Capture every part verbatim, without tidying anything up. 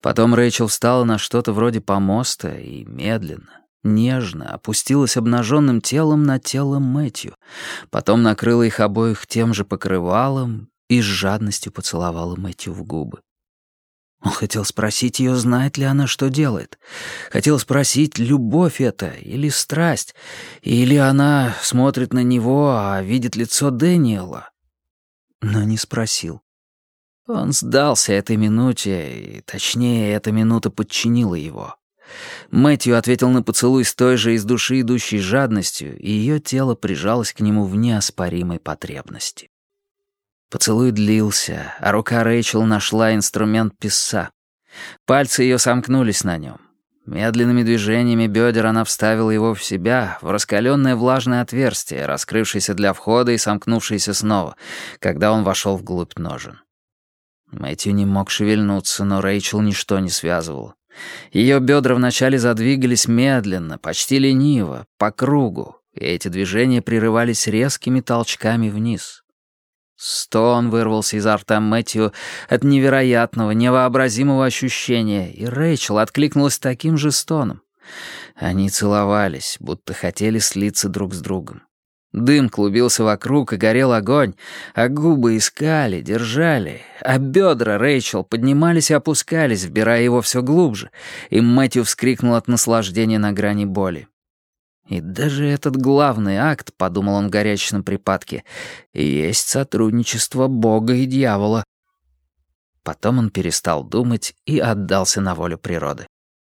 Потом Рэйчел встала на что-то вроде помоста и медленно, нежно опустилась обнаженным телом на тело Мэтью, потом накрыла их обоих тем же покрывалом и с жадностью поцеловала Мэтью в губы. Он хотел спросить ее, знает ли она, что делает. Хотел спросить, любовь это или страсть, или она смотрит на него, а видит лицо Дэниела. Но не спросил. Он сдался этой минуте, и, точнее, эта минута подчинила его. Мэтью ответил на поцелуй с той же из души идущей жадностью, и ее тело прижалось к нему в неоспоримой потребности. Поцелуй длился, а рука Рэйчел нашла инструмент писца. Пальцы ее сомкнулись на нем. Медленными движениями бедер она вставила его в себя, в раскаленное влажное отверстие, раскрывшееся для входа и сомкнувшееся снова, когда он вошел вглубь ножен. Мэтью не мог шевельнуться, но Рэйчел ничто не связывало. Ее бедра вначале задвигались медленно, почти лениво, по кругу, и эти движения прерывались резкими толчками вниз. Стон вырвался изо рта Мэтью от невероятного, невообразимого ощущения, и Рэйчел откликнулась таким же стоном. Они целовались, будто хотели слиться друг с другом. Дым клубился вокруг, и горел огонь, а губы искали, держали, а бедра Рэйчел поднимались и опускались, вбирая его все глубже, и Мэтью вскрикнул от наслаждения на грани боли. И даже этот главный акт, подумал он в горячечном припадке, есть сотрудничество Бога и дьявола. Потом он перестал думать и отдался на волю природы.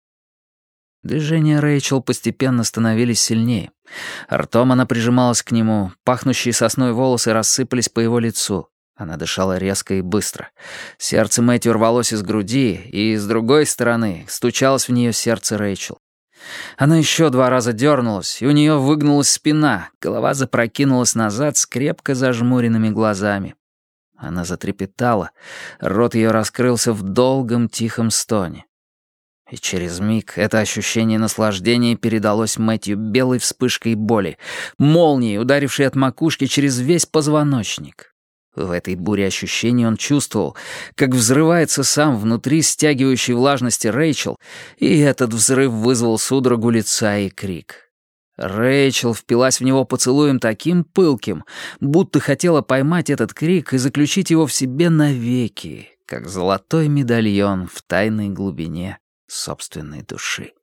Движения Рэйчел постепенно становились сильнее. Ртом она прижималась к нему, пахнущие сосной волосы рассыпались по его лицу. Она дышала резко и быстро. Сердце Мэтью рвалось из груди, и с другой стороны стучалось в нее сердце Рэйчел. Она еще два раза дернулась, и у нее выгнулась спина, голова запрокинулась назад с крепко зажмуренными глазами. Она затрепетала, рот ее раскрылся в долгом тихом стоне. И через миг это ощущение наслаждения передалось Мэтью белой вспышкой боли, молнией, ударившей от макушки через весь позвоночник. В этой буре ощущений он чувствовал, как взрывается сам внутри стягивающей влажности Рэйчел, и этот взрыв вызвал судорогу лица и крик. Рэйчел впилась в него поцелуем таким пылким, будто хотела поймать этот крик и заключить его в себе навеки, как золотой медальон в тайной глубине собственной души.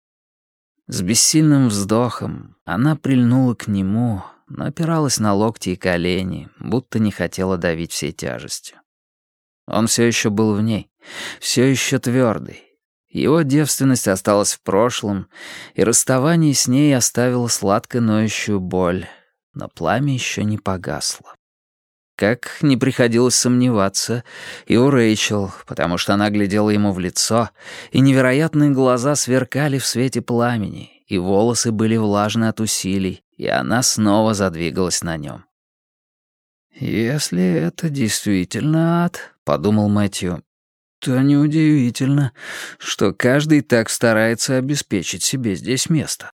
С бессильным вздохом она прильнула к нему, но опиралась на локти и колени, будто не хотела давить всей тяжестью. Он все еще был в ней, все еще твердый. Его девственность осталась в прошлом, и расставание с ней оставило сладко ноющую боль, но пламя еще не погасло. Как не приходилось сомневаться и у Рэйчел, потому что она глядела ему в лицо, и невероятные глаза сверкали в свете пламени, и волосы были влажны от усилий, и она снова задвигалась на нем. «Если это действительно ад», — подумал Мэтью, — «то неудивительно, что каждый так старается обеспечить себе здесь место».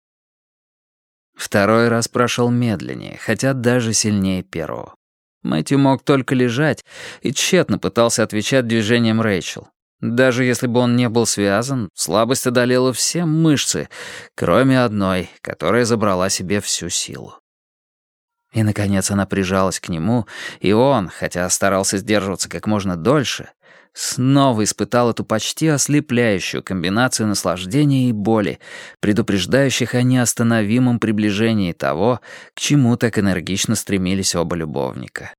Второй раз прошел медленнее, хотя даже сильнее первого. Мэтью мог только лежать и тщетно пытался отвечать движениям Рэйчел. Даже если бы он не был связан, слабость одолела все мышцы, кроме одной, которая забрала себе всю силу. И, наконец, она прижалась к нему, и он, хотя старался сдерживаться как можно дольше, снова испытал эту почти ослепляющую комбинацию наслаждения и боли, предупреждающих о неостановимом приближении того, к чему так энергично стремились оба любовника.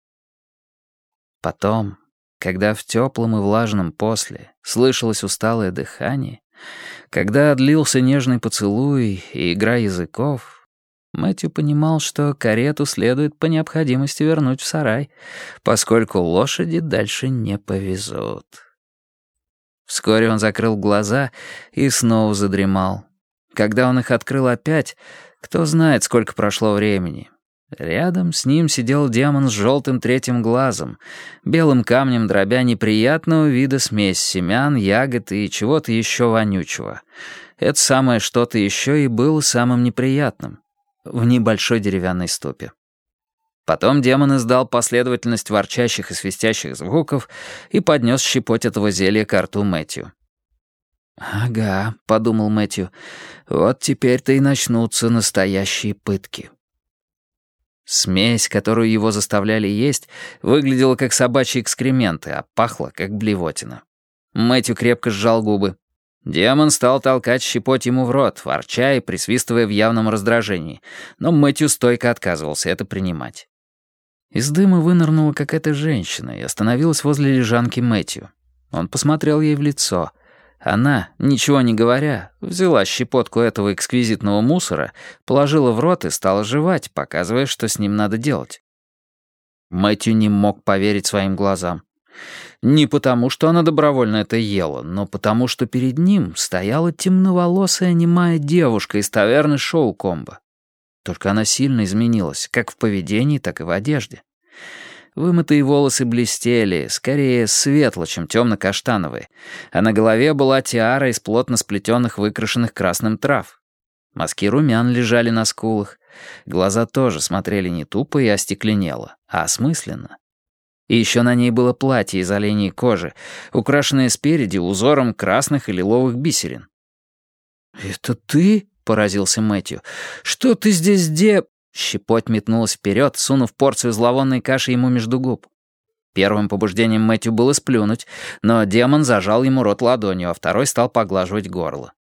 Потом, когда в теплом и влажном после слышалось усталое дыхание, когда длился нежный поцелуй и игра языков, Мэтью понимал, что карету следует по необходимости вернуть в сарай, поскольку лошади дальше не повезут. Вскоре он закрыл глаза и снова задремал. Когда он их открыл опять, кто знает, сколько прошло времени. Рядом с ним сидел демон с желтым третьим глазом, белым камнем дробя неприятного вида смесь семян, ягод и чего-то еще вонючего. Это самое что-то еще и было самым неприятным в небольшой деревянной ступе. Потом демон издал последовательность ворчащих и свистящих звуков и поднес щепоть этого зелья ко рту Мэтью. «Ага», — подумал Мэтью, — «вот теперь-то и начнутся настоящие пытки». Смесь, которую его заставляли есть, выглядела как собачьи экскременты, а пахла как блевотина. Мэтью крепко сжал губы. Демон стал толкать щепоть ему в рот, ворча и присвистывая в явном раздражении, но Мэтью стойко отказывался это принимать. Из дыма вынырнула какая-то женщина и остановилась возле лежанки Мэтью. Он посмотрел ей в лицо. Она, ничего не говоря, взяла щепотку этого эксквизитного мусора, положила в рот и стала жевать, показывая, что с ним надо делать. Мэтью не мог поверить своим глазам. Не потому, что она добровольно это ела, но потому, что перед ним стояла темноволосая немая девушка из таверны Шоу-Комбо. Только она сильно изменилась, как в поведении, так и в одежде. Вымытые волосы блестели, скорее светло, чем темно-каштановые, а на голове была тиара из плотно сплетенных выкрашенных красным трав. Мазки румян лежали на скулах, глаза тоже смотрели не тупо и остекленело, а осмысленно. И еще на ней было платье из оленьей кожи, украшенное спереди узором красных и лиловых бисерин. «Это ты?» — поразился Мэтью. «Что ты здесь де...» Щепоть метнулась вперед, сунув порцию зловонной каши ему между губ. Первым побуждением Мэтью было сплюнуть, но демон зажал ему рот ладонью, а второй стал поглаживать горло.